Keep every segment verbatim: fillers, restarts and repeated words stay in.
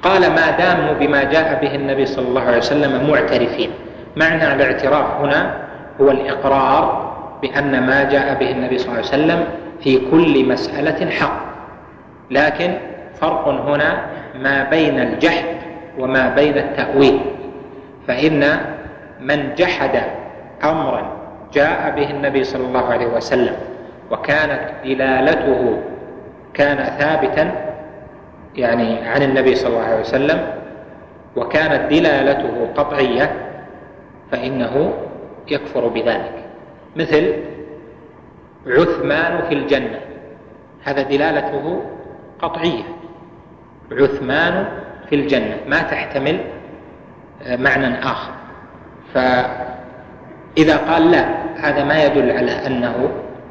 قال ما داموا بما جاء به النبي صلى الله عليه وسلم معترفين. معنى الاعتراف هنا هو الإقرار بأن ما جاء به النبي صلى الله عليه وسلم في كل مسألة حق، لكن فرق هنا ما بين الجحد وما بين التأويل. فإن من جحد أمرا جاء به النبي صلى الله عليه وسلم وكانت دلالته كان ثابتا يعني عن النبي صلى الله عليه وسلم وكانت دلالته قطعية فإنه يكفر بذلك. مثل عثمان في الجنة، هذا دلالته قطعية، عثمان في الجنة، ما تحتمل معنى آخر. فإذا قال لا، هذا ما يدل على أنه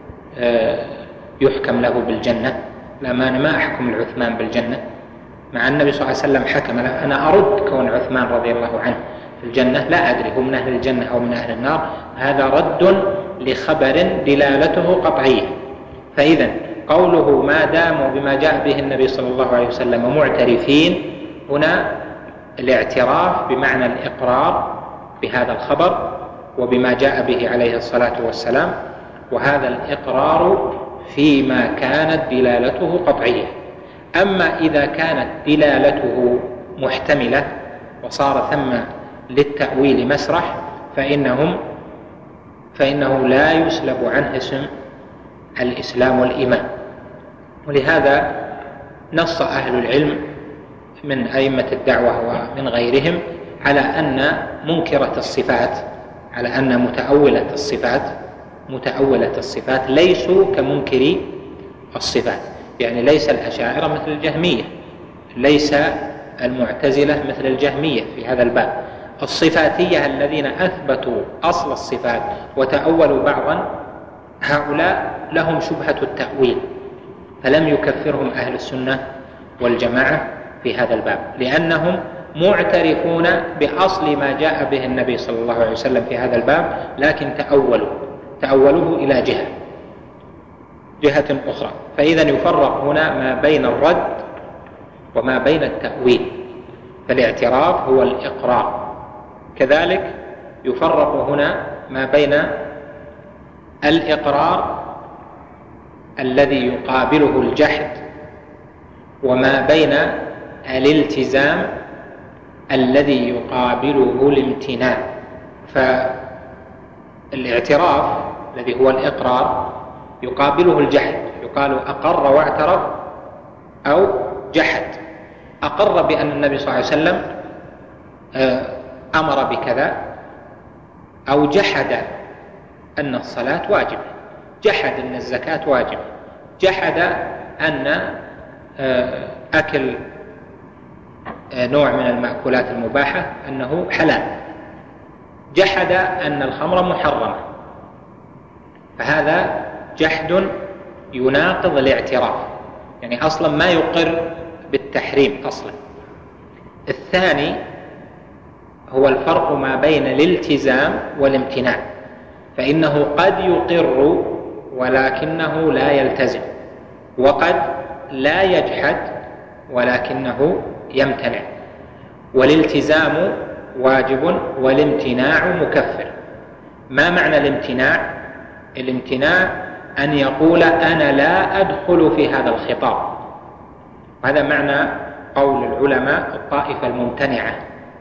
يحكم له بالجنة، لا، ما أنا ما أحكم العثمان بالجنة مع النبي صلى الله عليه وسلم حكم له، أنا أرد كون عثمان رضي الله عنه في الجنة، لا أدري هو من أهل الجنة أو من أهل النار، هذا رد لخبر دلالته قطعية. فإذا قوله ما داموا بما جاء به النبي صلى الله عليه وسلم معترفين، هنا الاعتراف بمعنى الإقرار بهذا الخبر وبما جاء به عليه الصلاة والسلام، وهذا الإقرار فيما كانت دلالته قطعية. أما إذا كانت دلالته محتملة وصار ثم للتأويل مسرح فإنهم فإنه لا يسلب عنه اسم الإسلام والإيمان. ولهذا نص أهل العلم من أئمة الدعوة ومن غيرهم على أن منكرة الصفات، على أن متأولة الصفات متأولة الصفات ليسوا كمنكري الصفات، يعني ليس الأشاعرة مثل الجهمية، ليس المعتزلة مثل الجهمية في هذا الباب. الصفاتية الذين أثبتوا أصل الصفات وتأولوا بعضا، هؤلاء لهم شبهة التأويل، فلم يكفرهم أهل السنة والجماعة في هذا الباب، لأنهم معترفون بأصل ما جاء به النبي صلى الله عليه وسلم في هذا الباب، لكن تأولوا تأولوه إلى جهة جهة أخرى. فإذا يفرق هنا ما بين الرد وما بين التأويل، فالاعتراف هو الإقرار. كذلك يفرق هنا ما بين الإقرار الذي يقابله الجحد وما بين الالتزام الذي يقابله الامتناع. فالاعتراف الذي هو الإقرار يقابله الجحد، يقال أقر واعترف أو جحد. أقر بأن النبي صلى الله عليه وسلم أمر بكذا، أو جحد أن الصلاة واجبة، جحد أن الزكاة واجبة، جحد أن أكل نوع من المأكولات المباحة أنه حلال، جحد أن الخمر محرمة. فهذا جحد يناقض الاعتراف، يعني أصلا ما يقر بالتحريم أصلا. الثاني هو الفرق ما بين الالتزام والامتناع، فإنه قد يقر ولكنه لا يلتزم، وقد لا يجحد ولكنه يمتنع. والالتزام واجب والامتناع مكفر. ما معنى الامتناع؟ الامتناع أن يقول أنا لا أدخل في هذا الخطاب، هذا معنى قول العلماء الطائفة الممتنعة.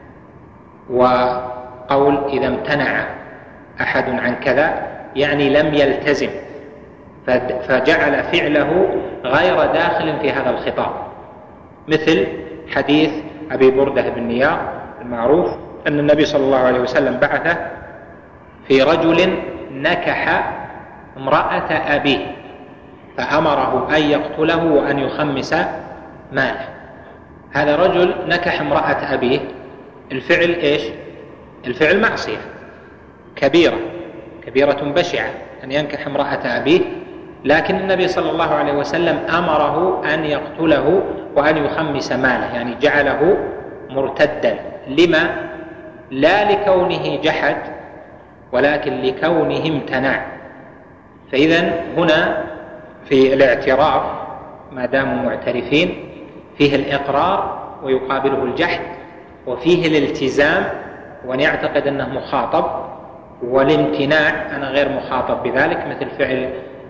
وقول إذا امتنع أحد عن كذا يعني لم يلتزم، فجعل فعله غير داخل في هذا الخطاب، مثل حديث أبي بردة بن نيار المعروف أن النبي صلى الله عليه وسلم بعثه في رجل نكح امرأة أبيه فأمره أن يقتله وأن يخمس ماله. هذا رجل نكح امرأة أبيه، الفعل إيش؟ الفعل معصية كبيرة كبيرة بشعة أن ينكح امرأة أبيه، لكن النبي صلى الله عليه وسلم أمره أن يقتله وأن يخمس ماله، يعني جعله مرتدا. لما؟ لا لكونه جحد ولكن لكونه امتنع. فإذن هنا في الاعتراف ما داموا معترفين فيه الإقرار ويقابله الجحد، وفيه الالتزام وأن يعتقد أنه مخاطب، والامتناع أنا غير مخاطب بذلك، مثل فعل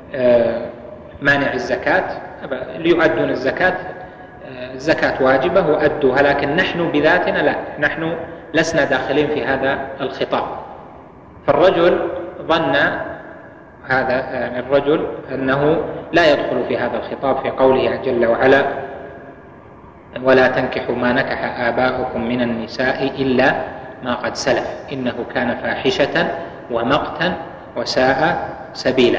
مانع الزكاة ليؤدون الزكاة، الزكاة واجبة وأدوها، لكن نحن بذاتنا لا، نحن لسنا داخلين في هذا الخطاب. فالرجل ظن هذا يعني الرجل أنه لا يدخل في هذا الخطاب في قوله جل وعلا: ولا تنكحوا ما نكح آباؤكم من النساء إلا ما قد سلف إنه كان فاحشة ومقتا وساء سبيلا.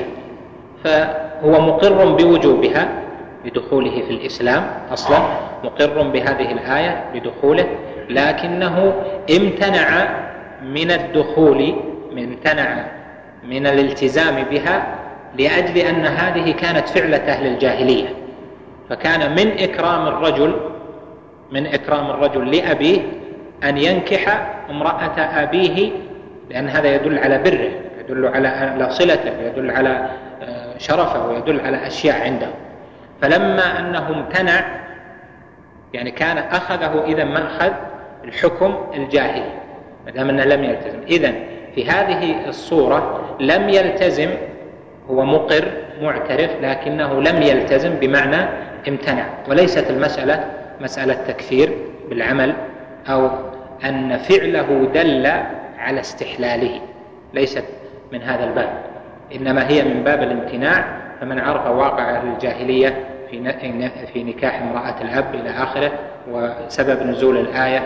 فهو مقر بوجوبها لدخوله في الإسلام أصلا، مقر بهذه الآية لدخوله، لكنه امتنع من الدخول، امتنع من الالتزام بها لأجل أن هذه كانت فعلة أهل الجاهلية، فكان من إكرام الرجل من إكرام الرجل لأبيه أن ينكح امرأة أبيه، لأن هذا يدل على بره، يدل على صلته، يدل على شرفه، ويدل على أشياء عنده. فلما أنه امتنع يعني كان أخذه إذا مأخذ الحكم الجاهلي ما دام أنه لم يلتزم. إذن في هذه الصورة لم يلتزم، هو مقر معترف لكنه لم يلتزم بمعنى امتنع، وليست المسألة مسألة تكفير بالعمل أو أن فعله دل على استحلاله، ليست من هذا الباب، إنما هي من باب الامتناع. فمن عرف واقع أهل الجاهلية في نكاح امرأة الأب إلى آخره وسبب نزول الآية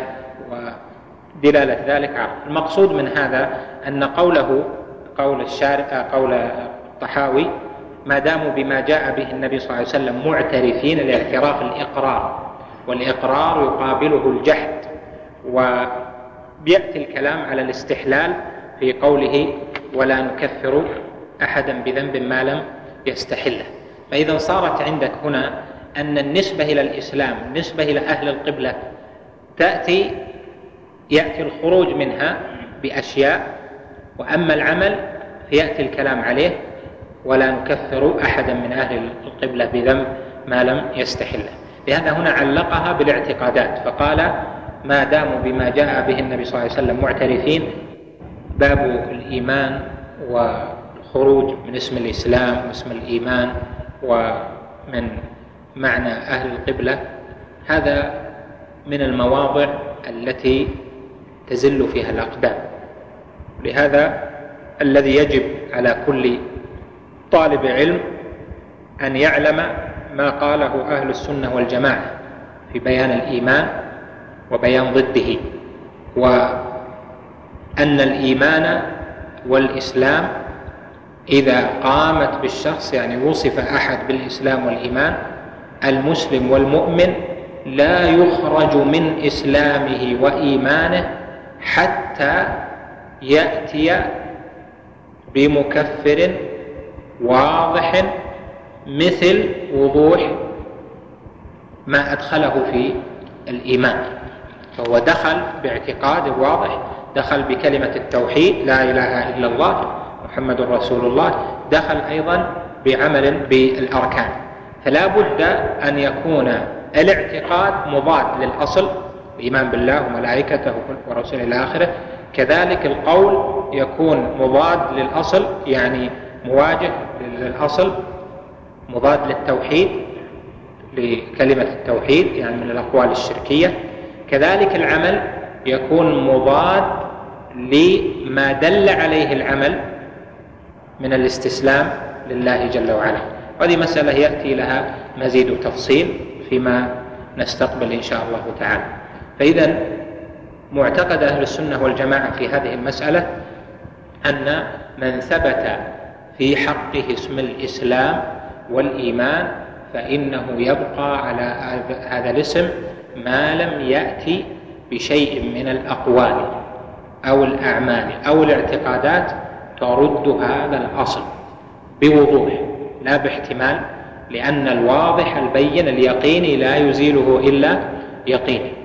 ودلالة ذلك عرف. المقصود من هذا أن قوله قول الشارع قول الطحاوي ما داموا بما جاء به النبي صلى الله عليه وسلم معترفين، الاعتراف الإقرار، والإقرار يقابله الجحد، وبيأتي الكلام على الاستحلال في قوله ولا نكفر أحدا بذنب ما لم يستحله. فإذا صارت عندك هنا أن النسبة إلى الإسلام، النسبة إلى أهل القبلة تأتي يأتي الخروج منها بأشياء، وأما العمل فيأتي الكلام عليه ولا نكفر أحدا من أهل القبلة بذنب ما لم يستحله. لهذا هنا علقها بالاعتقادات، فقال ما داموا بما جاء به النبي صلى الله عليه وسلم معترفين. باب الإيمان والخروج من اسم الإسلام واسم الإيمان ومن معنى أهل القبلة، هذا من المواضع التي تزل فيها الأقدام. لهذا الذي يجب على كل طالب علم أن يعلم ما قاله أهل السنة والجماعة في بيان الإيمان وبيان ضده، وأن الإيمان والإسلام إذا قامت بالشخص، يعني وصف أحد بالإسلام والإيمان، المسلم والمؤمن لا يخرج من إسلامه وإيمانه حتى يأتي بمكفر واضح مثل وضوح ما أدخله في الإيمان. فهو دخل باعتقاد واضح، دخل بكلمة التوحيد لا إله إلا الله محمد رسول الله، دخل أيضا بعمل بالأركان. فلا بد أن يكون الاعتقاد مضاد للأصل، الإيمان بالله وملائكته ورسوله إلى آخره، كذلك القول يكون مضاد للأصل، يعني مواجه للأصل، مضاد للتوحيد لكلمة التوحيد يعني من الأقوال الشركية، كذلك العمل يكون مضاد لما دل عليه العمل من الاستسلام لله جل وعلا. وهذه مسألة يأتي لها مزيد تفصيل فيما نستقبل إن شاء الله تعالى. فإذا معتقد أهل السنة والجماعة في هذه المسألة أن من ثبت في حقه اسم الإسلام والإيمان فإنه يبقى على هذا الاسم ما لم يأتي بشيء من الأقوال أو الأعمال أو الاعتقادات ترد هذا الأصل بوضوح لا باحتمال، لأن الواضح البين اليقيني لا يزيله إلا يقين.